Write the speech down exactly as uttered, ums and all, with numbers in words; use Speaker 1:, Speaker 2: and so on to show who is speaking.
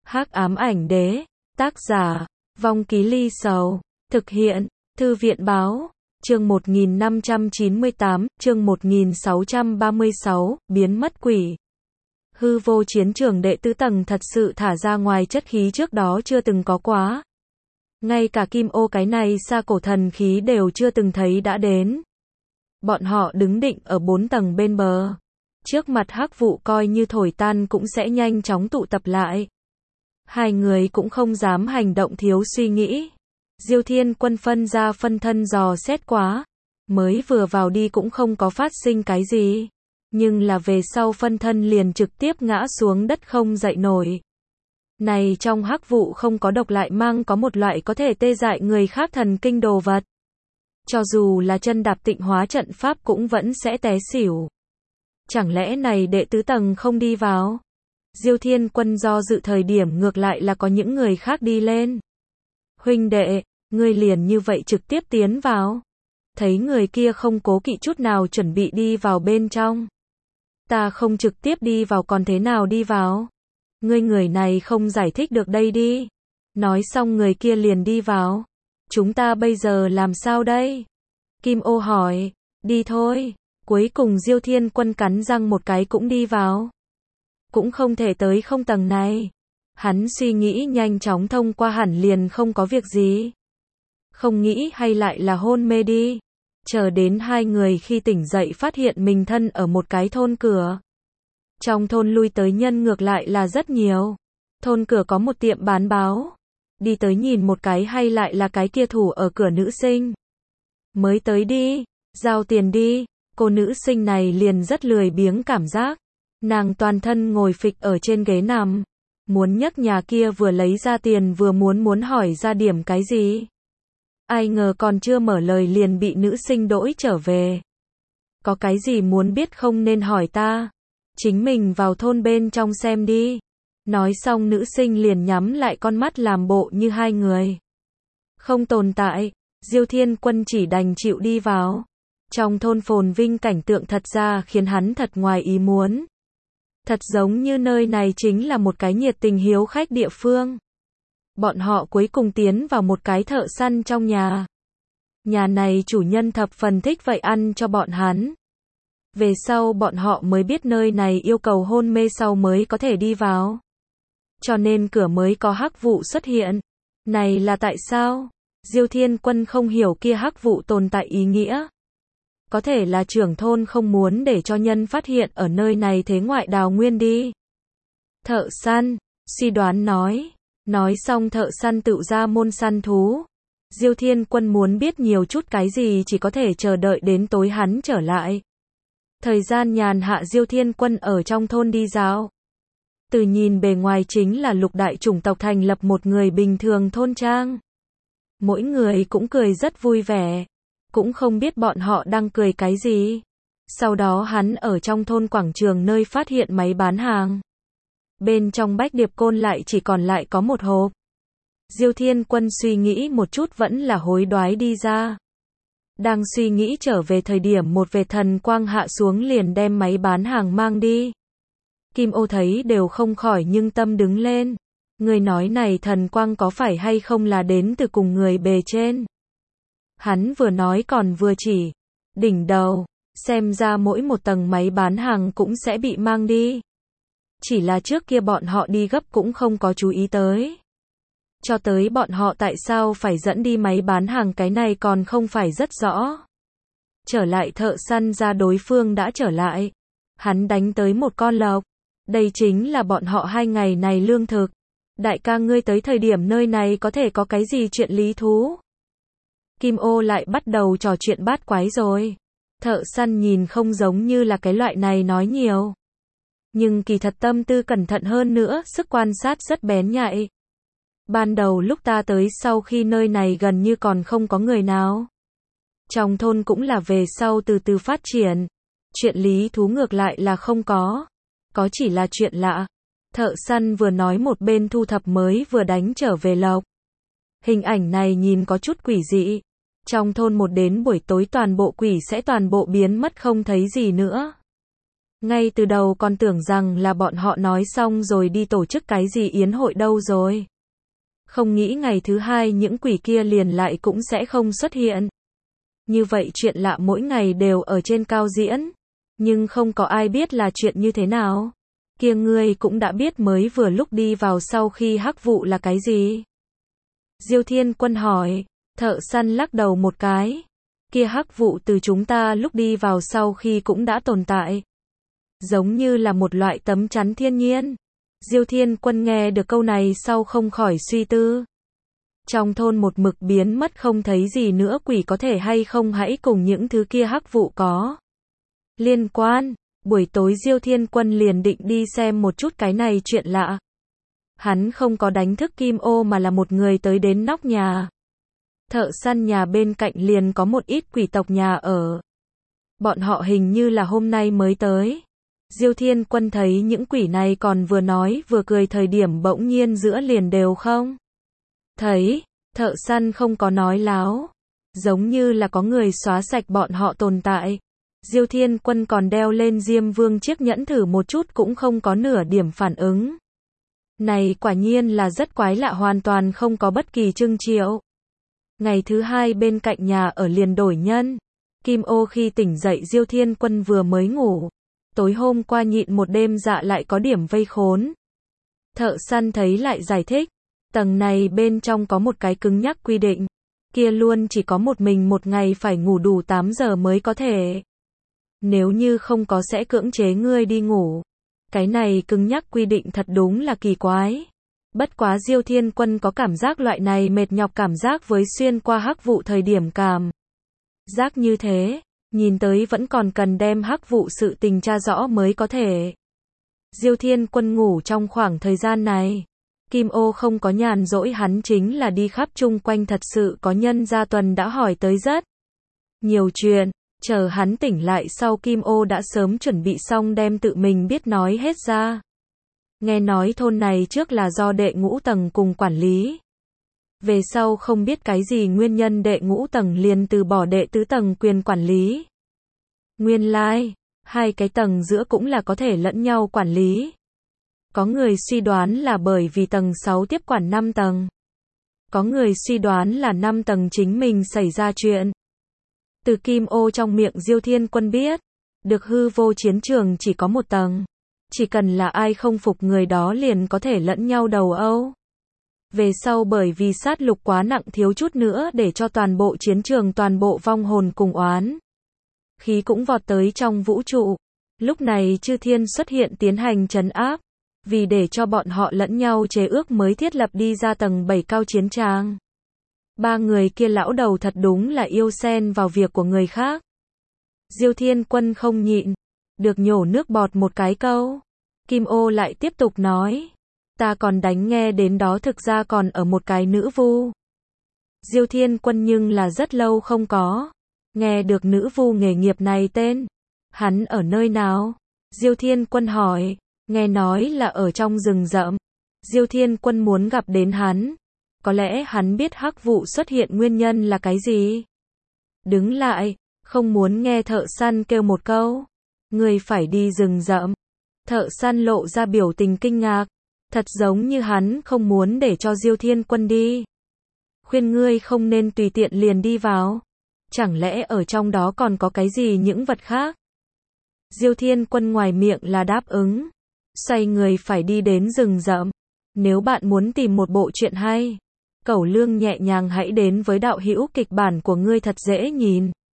Speaker 1: Hắc ám ảnh đế, tác giả, Vong Ký Ly Sầu, thực hiện, Thư viện báo, chương một nghìn năm trăm chín mươi tám, chương một nghìn sáu trăm ba mươi sáu, biến mất quỷ. Hư vô chiến trường đệ tứ tầng thật sự thả ra ngoài chất khí trước đó chưa từng có quá. Ngay cả kim ô cái này xa cổ thần khí đều chưa từng thấy đã đến. Bọn họ đứng định ở bốn tầng bên bờ. Trước mặt hắc vụ coi như thổi tan cũng sẽ nhanh chóng tụ tập lại. Hai người cũng không dám hành động thiếu suy nghĩ. Diêu Thiên Quân phân ra phân thân dò xét quá. Mới vừa vào đi cũng không có phát sinh cái gì. Nhưng là về sau phân thân liền trực tiếp ngã xuống đất không dậy nổi. Này trong hắc vụ không có độc lại mang có một loại có thể tê dại người khác thần kinh đồ vật. Cho dù là chân đạp tịnh hóa trận pháp cũng vẫn sẽ té xỉu. Chẳng lẽ này đệ tứ tầng không đi vào? Diêu Thiên Quân do dự thời điểm ngược lại là có những người khác đi lên. Huynh đệ, ngươi liền như vậy trực tiếp tiến vào. Thấy người kia không cố kỵ chút nào chuẩn bị đi vào bên trong. Ta không trực tiếp đi vào còn thế nào đi vào? Ngươi người này không giải thích được đây đi. Nói xong người kia liền đi vào. Chúng ta bây giờ làm sao đây? Kim ô hỏi. Đi thôi. Cuối cùng Diêu Thiên Quân cắn răng một cái cũng đi vào. Cũng không thể tới không tầng này. Hắn suy nghĩ nhanh chóng thông qua hẳn liền không có việc gì. Không nghĩ hay lại là hôn mê đi. Chờ đến hai người khi tỉnh dậy phát hiện mình thân ở một cái thôn cửa. Trong thôn lui tới nhân ngược lại là rất nhiều. Thôn cửa có một tiệm bán báo. Đi tới nhìn một cái hay lại là cái kia thủ ở cửa nữ sinh. Mới tới đi, giao tiền đi. Cô nữ sinh này liền rất lười biếng cảm giác. Nàng toàn thân ngồi phịch ở trên ghế nằm. Muốn nhấc nhà kia vừa lấy ra tiền vừa muốn muốn hỏi ra điểm cái gì. Ai ngờ còn chưa mở lời liền bị nữ sinh đỗi trở về. Có cái gì muốn biết không nên hỏi ta. Chính mình vào thôn bên trong xem đi. Nói xong nữ sinh liền nhắm lại con mắt làm bộ như hai người. Không tồn tại, Diêu Thiên Quân chỉ đành chịu đi vào. Trong thôn phồn vinh cảnh tượng thật ra khiến hắn thật ngoài ý muốn. Thật giống như nơi này chính là một cái nhiệt tình hiếu khách địa phương. Bọn họ cuối cùng tiến vào một cái thợ săn trong nhà. Nhà này chủ nhân thập phần thích vậy ăn cho bọn hắn. Về sau bọn họ mới biết nơi này yêu cầu hôn mê sau mới có thể đi vào. Cho nên cửa mới có hắc vụ xuất hiện. Này là tại sao? Diêu Thiên Quân không hiểu kia hắc vụ tồn tại ý nghĩa. Có thể là trưởng thôn không muốn để cho nhân phát hiện ở nơi này thế ngoại đào nguyên đi. Thợ săn, suy đoán nói. Nói xong thợ săn tự ra môn săn thú. Diêu Thiên Quân muốn biết nhiều chút cái gì chỉ có thể chờ đợi đến tối hắn trở lại. Thời gian nhàn hạ Diêu Thiên Quân ở trong thôn đi dạo. Từ nhìn bề ngoài chính là lục đại chủng tộc thành lập một người bình thường thôn trang. Mỗi người cũng cười rất vui vẻ. Cũng không biết bọn họ đang cười cái gì. Sau đó hắn ở trong thôn quảng trường nơi phát hiện máy bán hàng. Bên trong bách điệp côn lại chỉ còn lại có một hộp. Diêu Thiên Quân suy nghĩ một chút vẫn là hối đoái đi ra. Đang suy nghĩ trở về thời điểm một vệt thần quang hạ xuống liền đem máy bán hàng mang đi. Kim ô thấy đều không khỏi nhưng tâm đứng lên. Người nói này thần quang có phải hay không là đến từ cùng người bề trên. Hắn vừa nói còn vừa chỉ. Đỉnh đầu, xem ra mỗi một tầng máy bán hàng cũng sẽ bị mang đi. Chỉ là trước kia bọn họ đi gấp cũng không có chú ý tới. Cho tới bọn họ tại sao phải dẫn đi máy bán hàng cái này còn không phải rất rõ. Trở lại thợ săn ra đối phương đã trở lại. Hắn đánh tới một con lộc. Đây chính là bọn họ hai ngày này lương thực. Đại ca ngươi tới thời điểm nơi này có thể có cái gì chuyện lý thú. Kim ô lại bắt đầu trò chuyện bát quái rồi. Thợ săn nhìn không giống như là cái loại này nói nhiều. Nhưng kỳ thật tâm tư cẩn thận hơn nữa, sức quan sát rất bén nhạy. Ban đầu lúc ta tới sau khi nơi này gần như còn không có người nào. Trong thôn cũng là về sau từ từ phát triển. Chuyện lý thú ngược lại là không có. Có chỉ là chuyện lạ. Thợ săn vừa nói một bên thu thập mới vừa đánh trở về lộc. Hình ảnh này nhìn có chút quỷ dị. Trong thôn một đến buổi tối toàn bộ quỷ sẽ toàn bộ biến mất không thấy gì nữa. Ngay từ đầu còn tưởng rằng là bọn họ nói xong rồi đi tổ chức cái gì yến hội đâu rồi. Không nghĩ ngày thứ hai những quỷ kia liền lại cũng sẽ không xuất hiện. Như vậy chuyện lạ mỗi ngày đều ở trên cao diễn. Nhưng không có ai biết là chuyện như thế nào. Kia ngươi cũng đã biết mới vừa lúc đi vào sau khi hắc vụ là cái gì? Diêu Thiên Quân hỏi. Thợ săn lắc đầu một cái. Kia hắc vụ từ chúng ta lúc đi vào sau khi cũng đã tồn tại. Giống như là một loại tấm chắn thiên nhiên. Diêu Thiên Quân nghe được câu này sau không khỏi suy tư. Trong thôn một mực biến mất không thấy gì nữa, quỷ có thể hay không hãy cùng những thứ kia hắc vụ có liên quan. Buổi tối Diêu Thiên Quân liền định đi xem một chút cái này chuyện lạ. Hắn không có đánh thức Kim Ô mà là một người tới đến nóc nhà. Thợ săn nhà bên cạnh liền có một ít quỷ tộc nhà ở. Bọn họ hình như là hôm nay mới tới. Diêu Thiên Quân thấy những quỷ này còn vừa nói vừa cười thời điểm bỗng nhiên giữa liền đều không thấy. Thợ săn không có nói láo. Giống như là có người xóa sạch bọn họ tồn tại. Diêu Thiên Quân còn đeo lên Diêm Vương chiếc nhẫn thử một chút cũng không có nửa điểm phản ứng. Này quả nhiên là rất quái lạ, hoàn toàn không có bất kỳ trưng triệu. Ngày thứ hai bên cạnh nhà ở liền đổi nhân. Kim Ô khi tỉnh dậy Diêu Thiên Quân vừa mới ngủ. Tối hôm qua nhịn một đêm dạ lại có điểm vây khốn. Thợ săn thấy lại giải thích. Tầng này bên trong có một cái cứng nhắc quy định. Kia luôn chỉ có một mình một ngày phải ngủ đủ tám giờ mới có thể. Nếu như không có sẽ cưỡng chế ngươi đi ngủ. Cái này cứng nhắc quy định thật đúng là kỳ quái. Bất quá Diêu Thiên Quân có cảm giác loại này mệt nhọc cảm giác với xuyên qua hắc vụ thời điểm cảm giác như thế. Nhìn tới vẫn còn cần đem hắc vụ sự tình tra rõ mới có thể. Diêu Thiên Quân ngủ trong khoảng thời gian này. Kim Ô không có nhàn rỗi, hắn chính là đi khắp chung quanh, thật sự có nhân gia tuần đã hỏi tới rất nhiều chuyện. Chờ hắn tỉnh lại sau Kim Ô đã sớm chuẩn bị xong đem tự mình biết nói hết ra. Nghe nói thôn này trước là do đệ ngũ tầng cùng quản lý. Về sau không biết cái gì nguyên nhân đệ ngũ tầng liền từ bỏ đệ tứ tầng quyền quản lý. Nguyên lai, like, hai cái tầng giữa cũng là có thể lẫn nhau quản lý. Có người suy đoán là bởi vì tầng sáu tiếp quản năm tầng. Có người suy đoán là năm tầng chính mình xảy ra chuyện. Từ Kim Ô trong miệng Diêu Thiên Quân biết, được hư vô chiến trường chỉ có một tầng. Chỉ cần là ai không phục người đó liền có thể lẫn nhau đầu âu. Về sau bởi vì sát lục quá nặng thiếu chút nữa để cho toàn bộ chiến trường toàn bộ vong hồn cùng oán khí cũng vọt tới trong vũ trụ. Lúc này Chư Thiên xuất hiện tiến hành trấn áp. Vì để cho bọn họ lẫn nhau chế ước mới thiết lập đi ra tầng bảy cao chiến trang. Ba người kia lão đầu thật đúng là yêu xen vào việc của người khác. Diêu Thiên Quân không nhịn được nhổ nước bọt một cái câu. Kim Ô lại tiếp tục nói. Ta còn đánh nghe đến đó thực ra còn ở một cái nữ vu. Diêu Thiên Quân nhưng là rất lâu không có nghe được nữ vu nghề nghiệp này tên. Hắn ở nơi nào? Diêu Thiên Quân hỏi. Nghe nói là ở trong rừng rậm. Diêu Thiên Quân muốn gặp đến hắn. Có lẽ hắn biết hắc vụ xuất hiện nguyên nhân là cái gì. Đứng lại, không muốn nghe thợ săn kêu một câu. Người phải đi rừng rậm. Thợ săn lộ ra biểu tình kinh ngạc. Thật giống như hắn không muốn để cho Diêu Thiên Quân đi. Khuyên ngươi không nên tùy tiện liền đi vào. Chẳng lẽ ở trong đó còn có cái gì những vật khác? Diêu Thiên Quân ngoài miệng là đáp ứng. Xoay người phải đi đến rừng rậm. Nếu bạn muốn tìm một bộ truyện hay, Cẩu Lương nhẹ nhàng hãy đến với đạo hữu kịch bản của ngươi thật dễ nhìn.